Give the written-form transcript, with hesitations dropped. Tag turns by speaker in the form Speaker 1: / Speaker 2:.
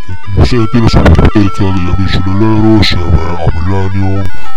Speaker 1: Mi senti la salutazione degli amici dell'Eros, a Millennium,